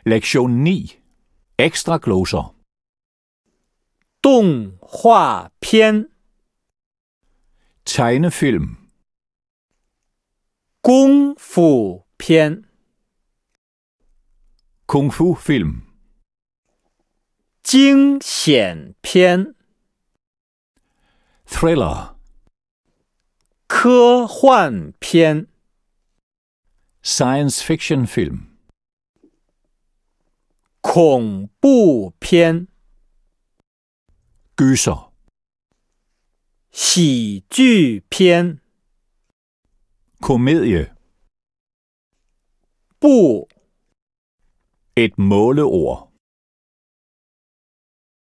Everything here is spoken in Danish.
Lektion 9. Ekstra gloser. 动画片、 Tegnefilm. 功夫片、 Kung fu film. 惊险片、 Thriller. 科幻片、 Science fiction film. 恐怖片、 Gyser. 喜剧片、 Komedie. 不 Et måleord.